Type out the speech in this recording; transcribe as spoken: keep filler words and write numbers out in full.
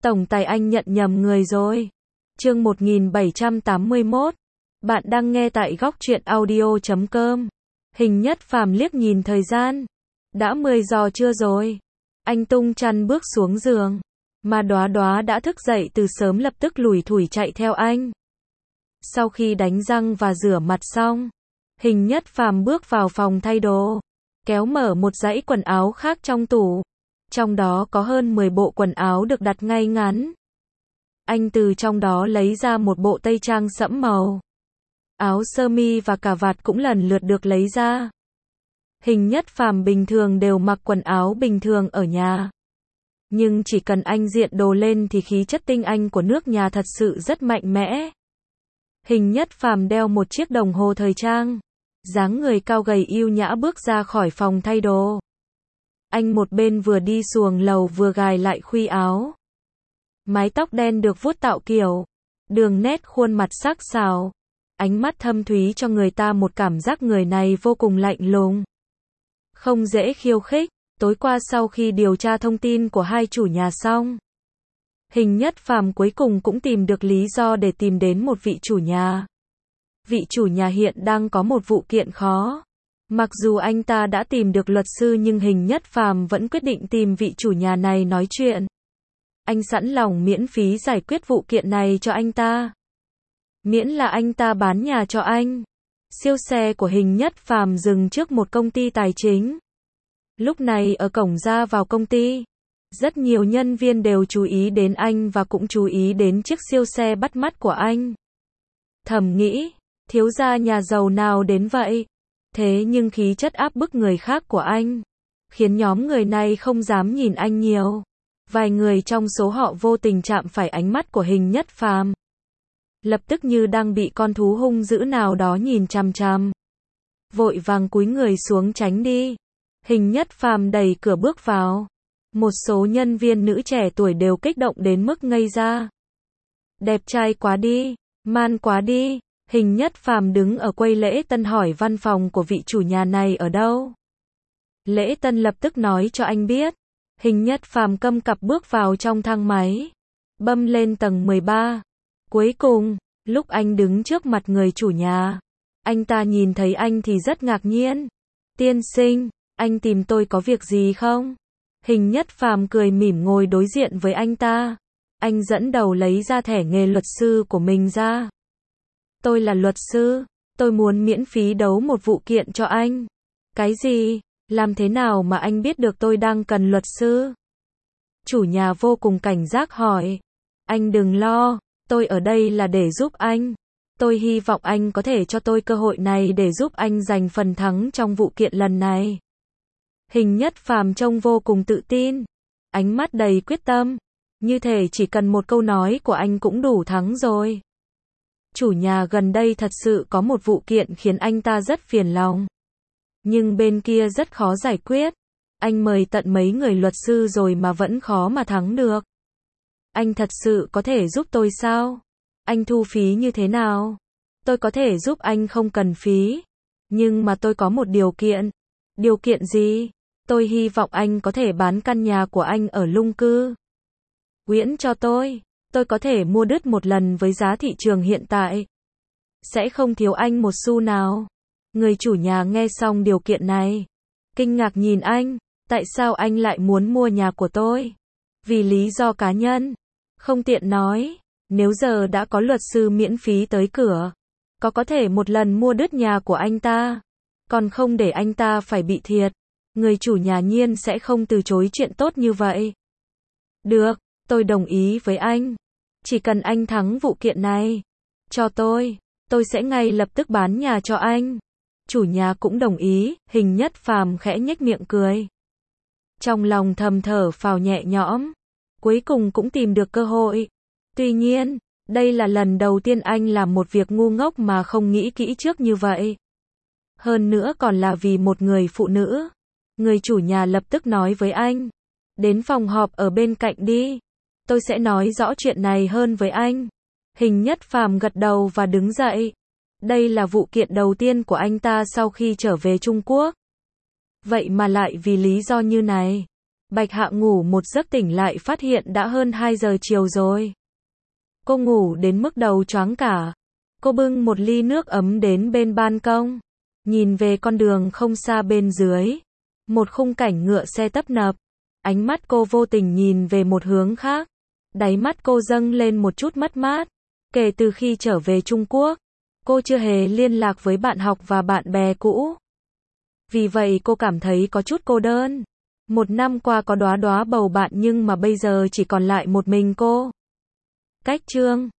Tổng tài anh nhận nhầm người rồi. Chương một nghìn bảy trăm tám mươi mốt. Bạn đang nghe tại góc truyện audio chấm com. Hình Nhất Phàm liếc nhìn thời gian. Đã mười giờ trưa rồi. Anh tung chăn bước xuống giường. Mà Đóa Đóa đã thức dậy từ sớm, lập tức lủi thủi chạy theo anh. Sau khi đánh răng và rửa mặt xong, Hình Nhất Phàm bước vào phòng thay đồ, kéo mở một dãy quần áo khác trong tủ. Trong đó có hơn mười bộ quần áo được đặt ngay ngắn. Anh từ trong đó lấy ra một bộ tây trang sẫm màu. Áo sơ mi và cà vạt cũng lần lượt được lấy ra. Hình Nhất Phàm bình thường đều mặc quần áo bình thường ở nhà. Nhưng chỉ cần anh diện đồ lên thì khí chất tinh anh của nước nhà thật sự rất mạnh mẽ. Hình Nhất Phàm đeo một chiếc đồng hồ thời trang. Dáng người cao gầy yêu nhã bước ra khỏi phòng thay đồ. Anh một bên vừa đi xuồng lầu vừa gài lại khuy áo. Mái tóc đen được vuốt tạo kiểu. Đường nét khuôn mặt sắc sảo. Ánh mắt thâm thúy cho người ta một cảm giác người này vô cùng lạnh lùng. Không dễ khiêu khích. Tối qua sau khi điều tra thông tin của hai chủ nhà xong, Hình Nhất Phàm cuối cùng cũng tìm được lý do để tìm đến một vị chủ nhà. Vị chủ nhà hiện đang có một vụ kiện khó. Mặc dù anh ta đã tìm được luật sư nhưng Hình Nhất Phàm vẫn quyết định tìm vị chủ nhà này nói chuyện. Anh sẵn lòng miễn phí giải quyết vụ kiện này cho anh ta. Miễn là anh ta bán nhà cho anh. Siêu xe của Hình Nhất Phàm dừng trước một công ty tài chính. Lúc này ở cổng ra vào công ty, rất nhiều nhân viên đều chú ý đến anh và cũng chú ý đến chiếc siêu xe bắt mắt của anh. Thầm nghĩ, thiếu gia nhà giàu nào đến vậy? Thế nhưng khí chất áp bức người khác của anh khiến nhóm người này không dám nhìn anh nhiều. Vài người trong số họ vô tình chạm phải ánh mắt của Hình Nhất Phàm. Lập tức như đang bị con thú hung dữ nào đó nhìn chằm chằm. Vội vàng cúi người xuống tránh đi. Hình Nhất Phàm đẩy cửa bước vào. Một số nhân viên nữ trẻ tuổi đều kích động đến mức ngây ra. Đẹp trai quá đi, man quá đi. Hình Nhất Phàm đứng ở quầy lễ tân hỏi văn phòng của vị chủ nhà này ở đâu. Lễ tân lập tức nói cho anh biết. Hình Nhất Phàm câm cặp bước vào trong thang máy, bấm lên tầng mười ba. Cuối cùng, lúc anh đứng trước mặt người chủ nhà, anh ta nhìn thấy anh thì rất ngạc nhiên. Tiên sinh, anh tìm tôi có việc gì không? Hình Nhất Phàm cười mỉm ngồi đối diện với anh ta. Anh dẫn đầu lấy ra thẻ nghề luật sư của mình ra. Tôi là luật sư, tôi muốn miễn phí đấu một vụ kiện cho anh. Cái gì? Làm thế nào mà anh biết được tôi đang cần luật sư? Chủ nhà vô cùng cảnh giác hỏi. Anh đừng lo, tôi ở đây là để giúp anh. Tôi hy vọng anh có thể cho tôi cơ hội này để giúp anh giành phần thắng trong vụ kiện lần này. Hình Nhất Phàm trông vô cùng tự tin, ánh mắt đầy quyết tâm, như thể chỉ cần một câu nói của anh cũng đủ thắng rồi. Chủ nhà gần đây thật sự có một vụ kiện khiến anh ta rất phiền lòng. Nhưng bên kia rất khó giải quyết. Anh mời tận mấy người luật sư rồi mà vẫn khó mà thắng được. Anh thật sự có thể giúp tôi sao? Anh thu phí như thế nào? Tôi có thể giúp anh không cần phí. Nhưng mà tôi có một điều kiện. Điều kiện gì? Tôi hy vọng anh có thể bán căn nhà của anh ở lung cư Nguyễn cho tôi. Tôi có thể mua đứt một lần với giá thị trường hiện tại. Sẽ không thiếu anh một xu nào. Người chủ nhà nghe xong điều kiện này, kinh ngạc nhìn anh. Tại sao anh lại muốn mua nhà của tôi? Vì lý do cá nhân. Không tiện nói. Nếu giờ đã có luật sư miễn phí tới cửa, có có thể một lần mua đứt nhà của anh ta, còn không để anh ta phải bị thiệt. Người chủ nhà nhiên sẽ không từ chối chuyện tốt như vậy. Được, tôi đồng ý với anh. Chỉ cần anh thắng vụ kiện này cho tôi, tôi sẽ ngay lập tức bán nhà cho anh. Chủ nhà cũng đồng ý. Hình Nhất Phàm khẽ nhếch miệng cười. Trong lòng thầm thở phào nhẹ nhõm. Cuối cùng cũng tìm được cơ hội. Tuy nhiên, đây là lần đầu tiên anh làm một việc ngu ngốc mà không nghĩ kỹ trước như vậy. Hơn nữa còn là vì một người phụ nữ. Người chủ nhà lập tức nói với anh. Đến phòng họp ở bên cạnh đi. Tôi sẽ nói rõ chuyện này hơn với anh. Hình Nhất Phàm gật đầu và đứng dậy. Đây là vụ kiện đầu tiên của anh ta sau khi trở về Trung Quốc. Vậy mà lại vì lý do như này, Bạch Hạ ngủ một giấc tỉnh lại phát hiện đã hơn hai giờ chiều rồi. Cô ngủ đến mức đầu choáng cả. Cô bưng một ly nước ấm đến bên ban công, nhìn về con đường không xa bên dưới. Một khung cảnh ngựa xe tấp nập. Ánh mắt cô vô tình nhìn về một hướng khác. Đáy mắt cô dâng lên một chút mất mát. Kể từ khi trở về Trung Quốc, cô chưa hề liên lạc với bạn học và bạn bè cũ. Vì vậy cô cảm thấy có chút cô đơn. Một năm qua có đóa đóa bầu bạn nhưng mà bây giờ chỉ còn lại một mình cô. Cách chương